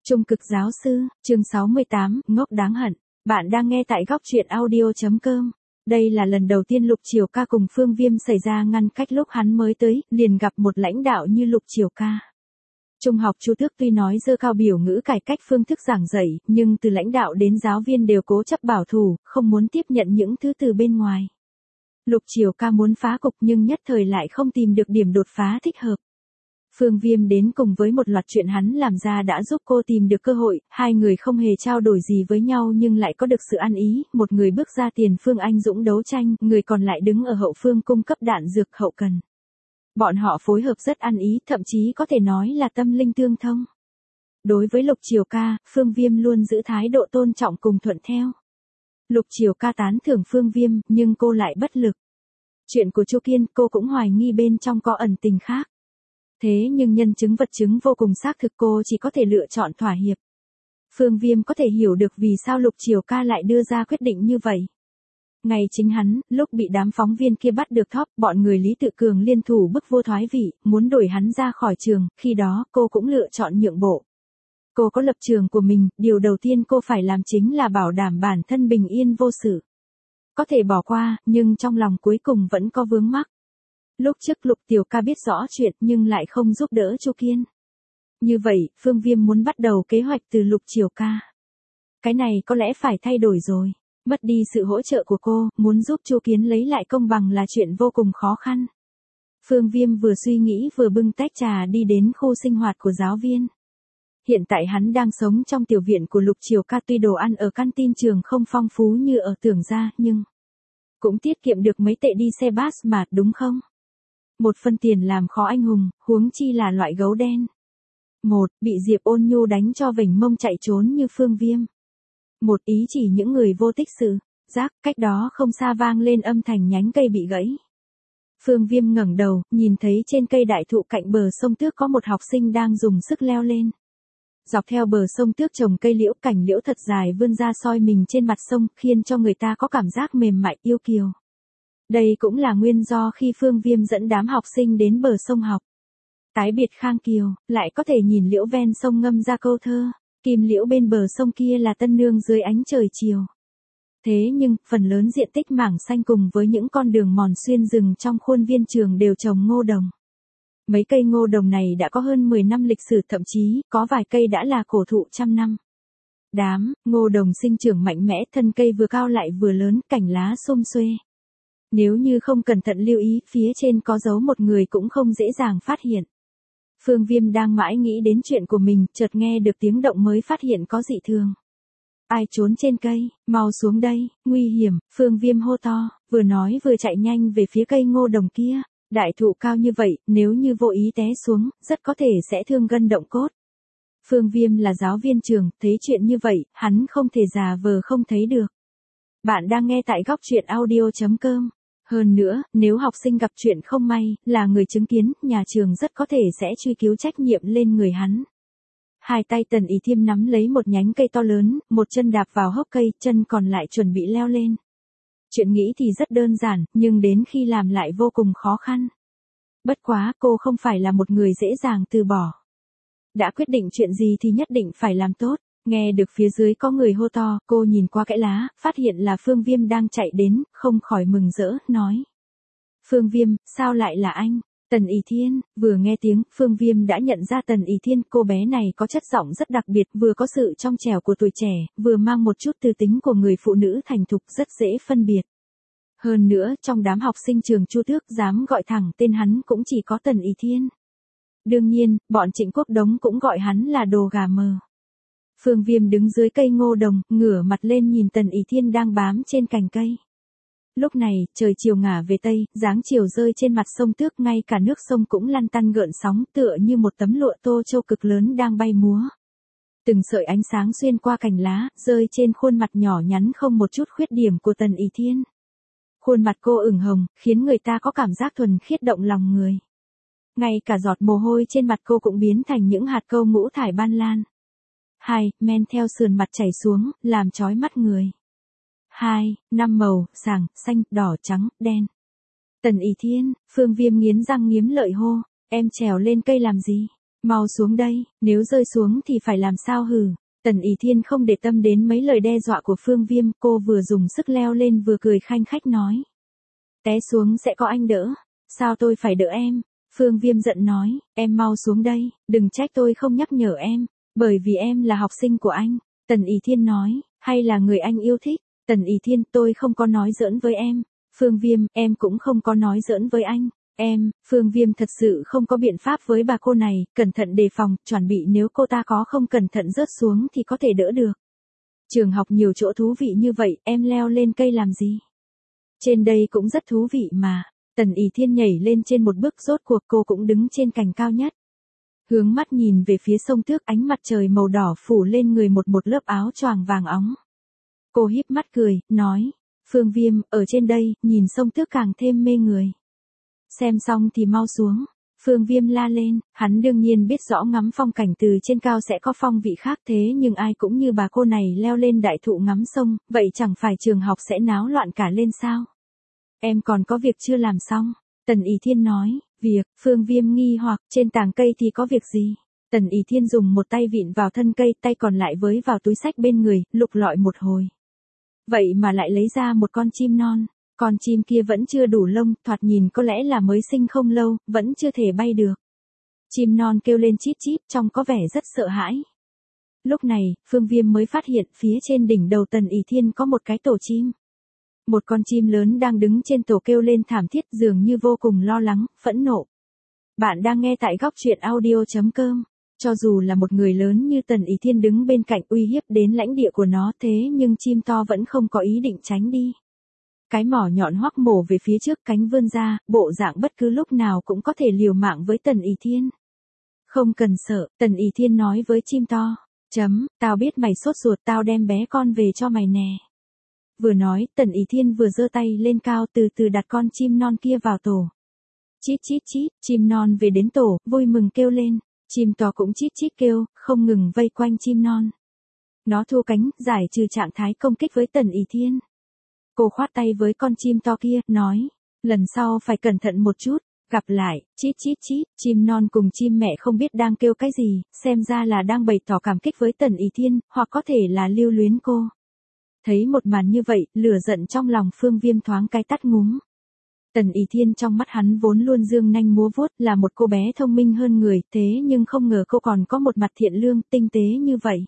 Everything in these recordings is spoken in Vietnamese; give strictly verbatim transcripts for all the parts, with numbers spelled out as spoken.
Trung cực giáo sư, chương sáu mươi tám, ngốc đáng hận. Bạn đang nghe tại góc truyện audio chấm com. Đây là lần đầu tiên Lục Triều Ca cùng Phương Viêm xảy ra ngăn cách lúc hắn mới tới, liền gặp một lãnh đạo như Lục Triều Ca. Trung học Chu Tước tuy nói dơ cao biểu ngữ cải cách phương thức giảng dạy, nhưng từ lãnh đạo đến giáo viên đều cố chấp bảo thủ, không muốn tiếp nhận những thứ từ bên ngoài. Lục Triều Ca muốn phá cục nhưng nhất thời lại không tìm được điểm đột phá thích hợp. Phương Viêm đến cùng với một loạt chuyện hắn làm ra đã giúp cô tìm được cơ hội, hai người không hề trao đổi gì với nhau nhưng lại có được sự ăn ý, một người bước ra tiền phương anh dũng đấu tranh, người còn lại đứng ở hậu phương cung cấp đạn dược hậu cần. Bọn họ phối hợp rất ăn ý, thậm chí có thể nói là tâm linh tương thông. Đối với Lục Triều Ca, Phương Viêm luôn giữ thái độ tôn trọng cùng thuận theo. Lục Triều Ca tán thưởng Phương Viêm, nhưng cô lại bất lực. Chuyện của Chu Kiên, cô cũng hoài nghi bên trong có ẩn tình khác. Thế nhưng nhân chứng vật chứng vô cùng xác thực, cô chỉ có thể lựa chọn thỏa hiệp. Phương Viêm có thể hiểu được vì sao Lục Triều Ca lại đưa ra quyết định như vậy. Ngày chính hắn, lúc bị đám phóng viên kia bắt được thóp, bọn người Lý Tự Cường liên thủ bức vô thoái vị, muốn đuổi hắn ra khỏi trường, khi đó cô cũng lựa chọn nhượng bộ. Cô có lập trường của mình, điều đầu tiên cô phải làm chính là bảo đảm bản thân bình yên vô sự. Có thể bỏ qua, nhưng trong lòng cuối cùng vẫn có vướng mắc. Lúc trước Lục Triều Ca biết rõ chuyện nhưng lại không giúp đỡ Chu Kiên. Như vậy, Phương Viêm muốn bắt đầu kế hoạch từ Lục Triều Ca. Cái này có lẽ phải thay đổi rồi. Mất đi sự hỗ trợ của cô, muốn giúp Chu Kiến lấy lại công bằng là chuyện vô cùng khó khăn. Phương Viêm vừa suy nghĩ vừa bưng tách trà đi đến khu sinh hoạt của giáo viên. Hiện tại hắn đang sống trong tiểu viện của Lục Triều Ca, tuy đồ ăn ở canteen trường không phong phú như ở Tưởng gia, nhưng cũng tiết kiệm được mấy tệ đi xe bus mà, đúng không? Một phân tiền làm khó anh hùng, huống chi là loại gấu đen. Một, bị Diệp Ôn Nhu đánh cho vểnh mông chạy trốn như Phương Viêm. Một, ý chỉ những người vô tích sự. Rác, cách đó không xa vang lên âm thanh nhánh cây bị gãy. Phương Viêm ngẩng đầu, nhìn thấy trên cây đại thụ cạnh bờ sông Tước có một học sinh đang dùng sức leo lên. Dọc theo bờ sông Tước trồng cây liễu, cành liễu thật dài vươn ra soi mình trên mặt sông, khiến cho người ta có cảm giác mềm mại yêu kiều. Đây cũng là nguyên do khi Phương Viêm dẫn đám học sinh đến bờ sông học. Tái biệt Khang Kiều, lại có thể nhìn liễu ven sông ngâm ra câu thơ, kim liễu bên bờ sông kia là tân nương dưới ánh trời chiều. Thế nhưng, phần lớn diện tích mảng xanh cùng với những con đường mòn xuyên rừng trong khuôn viên trường đều trồng ngô đồng. Mấy cây ngô đồng này đã có hơn mười năm lịch sử, thậm chí, có vài cây đã là cổ thụ trăm năm. Đám, ngô đồng sinh trưởng mạnh mẽ, thân cây vừa cao lại vừa lớn, cành lá sum xuê. Nếu như không cẩn thận lưu ý, phía trên có giấu một người cũng không dễ dàng phát hiện. Phương Viêm đang mãi nghĩ đến chuyện của mình, chợt nghe được tiếng động mới phát hiện có dị thường. Ai trốn trên cây, mau xuống đây, nguy hiểm, Phương Viêm hô to, vừa nói vừa chạy nhanh về phía cây ngô đồng kia. Đại thụ cao như vậy, nếu như vô ý té xuống, rất có thể sẽ thương gân động cốt. Phương Viêm là giáo viên trường, thấy chuyện như vậy, hắn không thể giả vờ không thấy được. Bạn đang nghe tại góc truyện audio chấm com. Hơn nữa, nếu học sinh gặp chuyện không may, là người chứng kiến, nhà trường rất có thể sẽ truy cứu trách nhiệm lên người hắn. Hai tay Tần Ý Thiêm nắm lấy một nhánh cây to lớn, một chân đạp vào hốc cây, chân còn lại chuẩn bị leo lên. Chuyện nghĩ thì rất đơn giản, nhưng đến khi làm lại vô cùng khó khăn. Bất quá, cô không phải là một người dễ dàng từ bỏ. Đã quyết định chuyện gì thì nhất định phải làm tốt. Nghe được phía dưới có người hô to, cô nhìn qua kẽ lá, phát hiện là Phương Viêm đang chạy đến, không khỏi mừng rỡ, nói. Phương Viêm, sao lại là anh? Tần Ý Thiên, vừa nghe tiếng, Phương Viêm đã nhận ra Tần Ý Thiên, cô bé này có chất giọng rất đặc biệt, vừa có sự trong trẻo của tuổi trẻ, vừa mang một chút tư tính của người phụ nữ thành thục, rất dễ phân biệt. Hơn nữa, trong đám học sinh trường Chu Tước dám gọi thẳng tên hắn cũng chỉ có Tần Ý Thiên. Đương nhiên, bọn Trịnh Quốc Đống cũng gọi hắn là đồ gà mờ. Phương Viêm đứng dưới cây ngô đồng, ngửa mặt lên nhìn Tần Ý Thiên đang bám trên cành cây. Lúc này, trời chiều ngả về tây, dáng chiều rơi trên mặt sông Tước, ngay cả nước sông cũng lăn tăn gợn sóng, tựa như một tấm lụa tô châu cực lớn đang bay múa. Từng sợi ánh sáng xuyên qua cành lá, rơi trên khuôn mặt nhỏ nhắn không một chút khuyết điểm của Tần Ý Thiên. Khuôn mặt cô ửng hồng, khiến người ta có cảm giác thuần khiết động lòng người. Ngay cả giọt mồ hôi trên mặt cô cũng biến thành những hạt câu ngũ thải ban lan. Hai, men theo sườn mặt chảy xuống, làm chói mắt người. Hai, năm màu, sàng, xanh, đỏ, trắng, đen. Tần Ý Thiên, Phương Viêm nghiến răng nghiến lợi hô, em trèo lên cây làm gì? Mau xuống đây, nếu rơi xuống thì phải làm sao hừ. Tần Ý Thiên không để tâm đến mấy lời đe dọa của Phương Viêm, cô vừa dùng sức leo lên vừa cười khanh khách nói. Té xuống sẽ có anh đỡ, sao tôi phải đỡ em? Phương Viêm giận nói, em mau xuống đây, đừng trách tôi không nhắc nhở em, bởi vì em là học sinh của anh. Tần Ý Thiên nói, hay là người anh yêu thích? Tần Ý Thiên, tôi không có nói giỡn với em. Phương Viêm, em cũng không có nói giỡn với anh. Em, Phương Viêm thật sự không có biện pháp với bà cô này, cẩn thận đề phòng, chuẩn bị nếu cô ta có không cẩn thận rớt xuống thì có thể đỡ được. Trường học nhiều chỗ thú vị như vậy, em leo lên cây làm gì? Trên đây cũng rất thú vị mà. Tần Ý Thiên nhảy lên trên một bước, rốt cuộc cô cũng đứng trên cành cao nhất. Hướng mắt nhìn về phía sông Thước, ánh mặt trời màu đỏ phủ lên người một một lớp áo choàng vàng óng. Cô híp mắt cười, nói, Phương Viêm, ở trên đây, nhìn sông Thước càng thêm mê người. Xem xong thì mau xuống. Phương Viêm la lên, hắn đương nhiên biết rõ ngắm phong cảnh từ trên cao sẽ có phong vị khác, thế nhưng ai cũng như bà cô này leo lên đại thụ ngắm sông, vậy chẳng phải trường học sẽ náo loạn cả lên sao? Em còn có việc chưa làm xong. Tần Ý Thiên nói, việc, Phương Viêm nghi hoặc, trên tàng cây thì có việc gì? Tần Ý Thiên dùng một tay vịn vào thân cây, tay còn lại với vào túi xách bên người, lục lọi một hồi. Vậy mà lại lấy ra một con chim non. Con chim kia vẫn chưa đủ lông, thoạt nhìn có lẽ là mới sinh không lâu, vẫn chưa thể bay được. Chim non kêu lên chít chít, trông có vẻ rất sợ hãi. Lúc này, Phương Viêm mới phát hiện phía trên đỉnh đầu Tần Ý Thiên có một cái tổ chim. Một con chim lớn đang đứng trên tổ kêu lên thảm thiết, dường như vô cùng lo lắng, phẫn nộ. Bạn đang nghe tại góc truyện audio chấm com. Cho dù là một người lớn như Tần Ý Thiên đứng bên cạnh uy hiếp đến lãnh địa của nó, thế nhưng chim to vẫn không có ý định tránh đi. Cái mỏ nhọn hoắc mổ về phía trước, cánh vươn ra, bộ dạng bất cứ lúc nào cũng có thể liều mạng với Tần Ý Thiên. Không cần sợ, Tần Ý Thiên nói với chim to. Chấm, tao biết mày sốt ruột, tao đem bé con về cho mày nè. Vừa nói, Tần Ý Thiên vừa giơ tay lên cao, từ từ đặt con chim non kia vào tổ. Chít chít chít, chim non về đến tổ, vui mừng kêu lên. Chim to cũng chít chít kêu, không ngừng vây quanh chim non. Nó thu cánh, giải trừ trạng thái công kích với Tần Ý Thiên. Cô khoát tay với con chim to kia, nói, lần sau phải cẩn thận một chút, gặp lại, chít chít chít, chim non cùng chim mẹ không biết đang kêu cái gì, xem ra là đang bày tỏ cảm kích với Tần Ý Thiên, hoặc có thể là lưu luyến cô. Thấy một màn như vậy, lửa giận trong lòng Phương Viêm thoáng cái tắt ngúm. Tần Ý Thiên trong mắt hắn vốn luôn dương nanh múa vuốt, là một cô bé thông minh hơn người, thế nhưng không ngờ cô còn có một mặt thiện lương, tinh tế như vậy.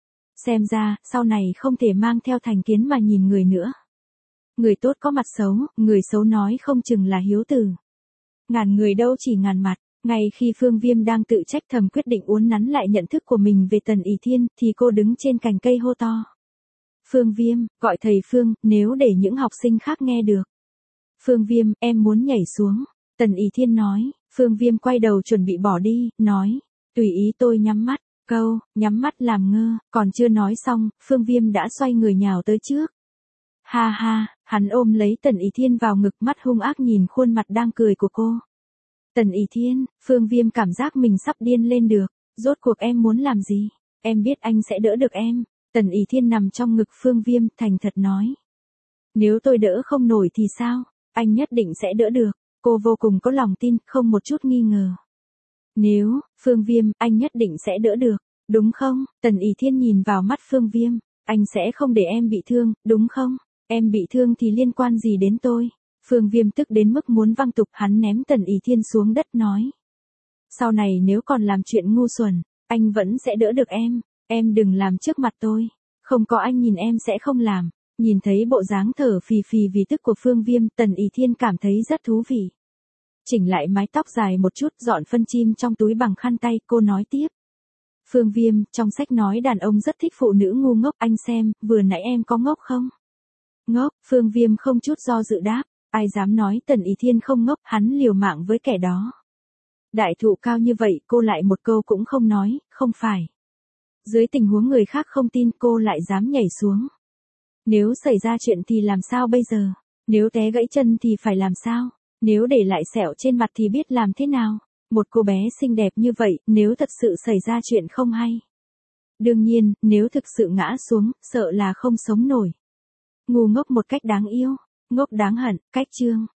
Xem ra, sau này không thể mang theo thành kiến mà nhìn người nữa. Người tốt có mặt xấu, người xấu nói không chừng là hiếu tử. Ngàn người đâu chỉ ngàn mặt. Ngay khi Phương Viêm đang tự trách thầm quyết định uốn nắn lại nhận thức của mình về Tần Ý Thiên, thì cô đứng trên cành cây hô to. Phương Viêm, gọi thầy Phương, nếu để những học sinh khác nghe được. Phương Viêm, em muốn nhảy xuống. Tần Ý Thiên nói. Phương Viêm quay đầu chuẩn bị bỏ đi, nói. Tùy ý tôi nhắm mắt. Câu, nhắm mắt làm ngơ, còn chưa nói xong, Phương Viêm đã xoay người nhào tới trước. Ha ha, hắn ôm lấy Tần Ý Thiên vào ngực, mắt hung ác nhìn khuôn mặt đang cười của cô. Tần Ý Thiên, Phương Viêm cảm giác mình sắp điên lên được. Rốt cuộc em muốn làm gì? Em biết anh sẽ đỡ được em. Tần Ý Thiên nằm trong ngực Phương Viêm, thành thật nói. Nếu tôi đỡ không nổi thì sao? Anh nhất định sẽ đỡ được. Cô vô cùng có lòng tin, không một chút nghi ngờ. Nếu, Phương Viêm, anh nhất định sẽ đỡ được, đúng không? Tần Ý Thiên nhìn vào mắt Phương Viêm. Anh sẽ không để em bị thương, đúng không? Em bị thương thì liên quan gì đến tôi? Phương Viêm tức đến mức muốn văng tục, hắn ném Tần Ý Thiên xuống đất nói. Sau này nếu còn làm chuyện ngu xuẩn, anh vẫn sẽ đỡ được em. Em đừng làm trước mặt tôi. Không có anh nhìn em sẽ không làm. Nhìn thấy bộ dáng thở phì phì vì tức của Phương Viêm, Tần Ý Thiên cảm thấy rất thú vị. Chỉnh lại mái tóc dài một chút, dọn phân chim trong túi bằng khăn tay, cô nói tiếp. Phương Viêm, trong sách nói đàn ông rất thích phụ nữ ngu ngốc, anh xem, vừa nãy em có ngốc không? Ngốc, Phương Viêm không chút do dự đáp, ai dám nói Tần Ý Thiên không ngốc, hắn liều mạng với kẻ đó. Đại thụ cao như vậy, cô lại một câu cũng không nói, không phải. Dưới tình huống người khác không tin, cô lại dám nhảy xuống. Nếu xảy ra chuyện thì làm sao bây giờ? Nếu té gãy chân thì phải làm sao? Nếu để lại sẹo trên mặt thì biết làm thế nào? Một cô bé xinh đẹp như vậy, nếu thật sự xảy ra chuyện không hay. Đương nhiên, nếu thực sự ngã xuống, sợ là không sống nổi. Ngu ngốc một cách đáng yêu, ngốc đáng hận, cách chương.